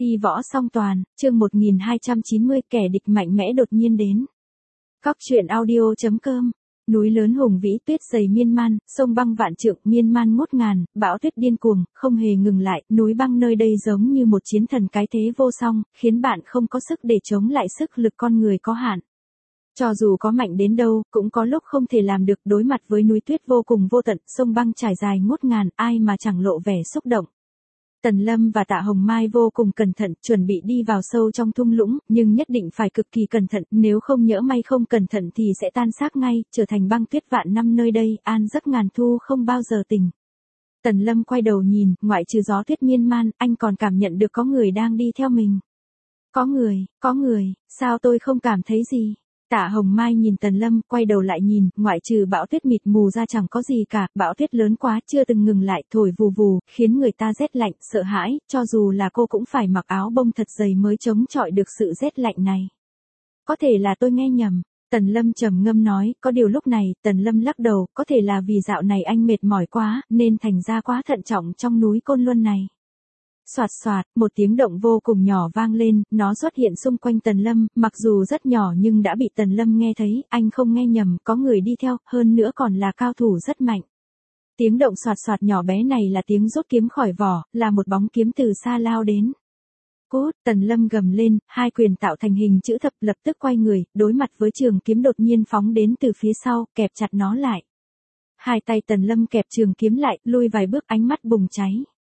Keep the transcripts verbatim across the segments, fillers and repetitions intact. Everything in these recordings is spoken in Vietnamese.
Y võ song toàn, chương một nghìn hai trăm chín mươi, kẻ địch mạnh mẽ đột nhiên đến. Cóc truyện audio chấm com. Núi lớn hùng vĩ, tuyết dày miên man, sông băng vạn trượng, miên man ngút ngàn, bão tuyết điên cuồng, không hề ngừng lại, núi băng nơi đây giống như một chiến thần cái thế vô song, khiến bạn không có sức để chống lại sức lực con người có hạn. Cho dù có mạnh đến đâu, cũng có lúc không thể làm được, đối mặt với núi tuyết vô cùng vô tận, sông băng trải dài ngút ngàn, ai mà chẳng lộ vẻ xúc động. Tần Lâm và Tạ Hồng Mai vô cùng cẩn thận, chuẩn bị đi vào sâu trong thung lũng, nhưng nhất định phải cực kỳ cẩn thận, nếu không nhỡ may không cẩn thận thì sẽ tan xác ngay, trở thành băng tuyết vạn năm nơi đây, an giấc ngàn thu không bao giờ tỉnh. Tần Lâm quay đầu nhìn, ngoại trừ gió tuyết miên man, anh còn cảm nhận được có người đang đi theo mình. Có người, có người, sao tôi không cảm thấy gì? Tạ Hồng Mai nhìn Tần Lâm, quay đầu lại nhìn, ngoại trừ bão tuyết mịt mù ra chẳng có gì cả, bão tuyết lớn quá, chưa từng ngừng lại, thổi vù vù, khiến người ta rét lạnh, sợ hãi, cho dù là cô cũng phải mặc áo bông thật dày mới chống chọi được sự rét lạnh này. Có thể là tôi nghe nhầm, Tần Lâm trầm ngâm nói, có điều lúc này, Tần Lâm lắc đầu, có thể là vì dạo này anh mệt mỏi quá, nên thành ra quá thận trọng trong núi Côn Luân này. Soạt soạt, một tiếng động vô cùng nhỏ vang lên, nó xuất hiện xung quanh Tần Lâm, mặc dù rất nhỏ nhưng đã bị Tần Lâm nghe thấy, anh không nghe nhầm, có người đi theo, hơn nữa còn là cao thủ rất mạnh. Tiếng động soạt soạt nhỏ bé này là tiếng rút kiếm khỏi vỏ, là một bóng kiếm từ xa lao đến. Cút, Tần Lâm gầm lên, hai quyền tạo thành hình chữ thập, lập tức quay người, đối mặt với trường kiếm đột nhiên phóng đến từ phía sau, kẹp chặt nó lại. Hai tay Tần Lâm kẹp trường kiếm lại, lui vài bước, ánh mắt bùng cháy.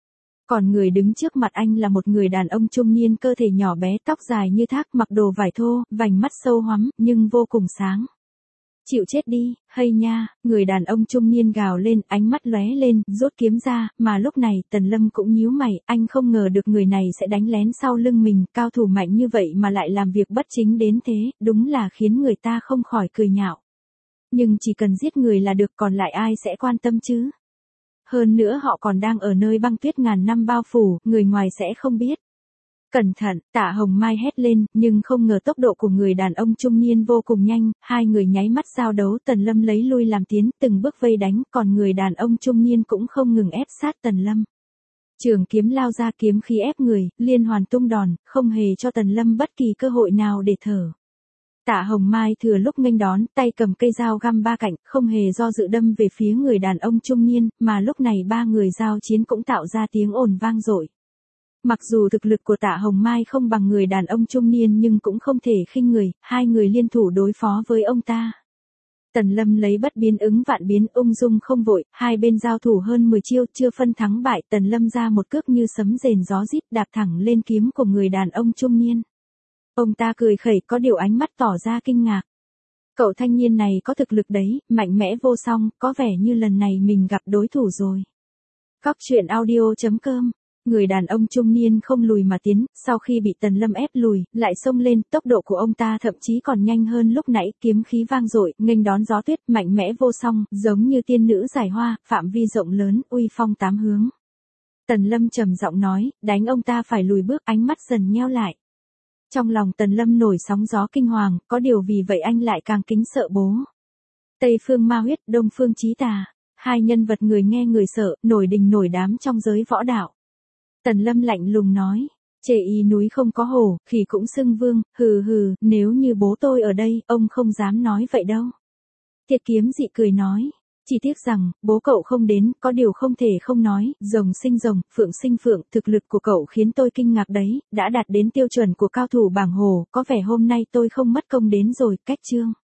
Còn người đứng trước mặt anh là một người đàn ông trung niên, cơ thể nhỏ bé, tóc dài như thác, mặc đồ vải thô, vành mắt sâu hoắm, nhưng vô cùng sáng. Chịu chết đi, hây nha, người đàn ông trung niên gào lên, ánh mắt lóe lên, rút kiếm ra, mà lúc này, Tần Lâm cũng nhíu mày, anh không ngờ được người này sẽ đánh lén sau lưng mình, cao thủ mạnh như vậy mà lại làm việc bất chính đến thế, đúng là khiến người ta không khỏi cười nhạo. Nhưng chỉ cần giết người là được, còn lại ai sẽ quan tâm chứ? Hơn nữa họ còn đang ở nơi băng tuyết ngàn năm bao phủ, người ngoài sẽ không biết. Cẩn thận, Tạ Hồng Mai hét lên, nhưng không ngờ tốc độ của người đàn ông trung niên vô cùng nhanh, hai người nháy mắt giao đấu, Tần Lâm lấy lui làm tiến, từng bước vây đánh, còn người đàn ông trung niên cũng không ngừng ép sát Tần Lâm. Trường kiếm lao ra, kiếm khí ép người, liên hoàn tung đòn, không hề cho Tần Lâm bất kỳ cơ hội nào để thở. Tạ Hồng Mai thừa lúc nghênh đón, tay cầm cây dao găm ba cạnh, không hề do dự đâm về phía người đàn ông trung niên, mà lúc này ba người giao chiến cũng tạo ra tiếng ồn vang dội. Mặc dù thực lực của Tạ Hồng Mai không bằng người đàn ông trung niên nhưng cũng không thể khinh người, hai người liên thủ đối phó với ông ta. Tần Lâm lấy bất biến ứng vạn biến, ung dung không vội, hai bên giao thủ hơn mười chiêu, chưa phân thắng bại, Tần Lâm ra một cước như sấm rền gió rít, đạp thẳng lên kiếm của người đàn ông trung niên. Ông ta cười khẩy, có điều ánh mắt tỏ ra kinh ngạc. Cậu thanh niên này có thực lực đấy, mạnh mẽ vô song, có vẻ như lần này mình gặp đối thủ rồi. Cóc truyện audio chấm com. Người đàn ông trung niên không lùi mà tiến, sau khi bị Tần Lâm ép lùi, lại xông lên, tốc độ của ông ta thậm chí còn nhanh hơn lúc nãy, kiếm khí vang dội, nghênh đón gió tuyết, mạnh mẽ vô song, giống như tiên nữ giải hoa, phạm vi rộng lớn, uy phong tám hướng. Tần Lâm trầm giọng nói, đánh ông ta phải lùi bước, ánh mắt dần nheo lại. Trong lòng Tần Lâm nổi sóng gió kinh hoàng, có điều vì vậy anh lại càng kính sợ bố. Tây phương ma huyết, đông phương chí tà, hai nhân vật người nghe người sợ, nổi đình nổi đám trong giới võ đạo. Tần Lâm lạnh lùng nói, chê y núi không có hổ, khỉ cũng xưng vương, hừ hừ, nếu như bố tôi ở đây, ông không dám nói vậy đâu. Thiệt kiếm dị cười nói, chỉ tiếc rằng, bố cậu không đến, có điều không thể không nói, rồng sinh rồng, phượng sinh phượng, thực lực của cậu khiến tôi kinh ngạc đấy, đã đạt đến tiêu chuẩn của cao thủ bảng hồ, có vẻ hôm nay tôi không mất công đến rồi, cách chương.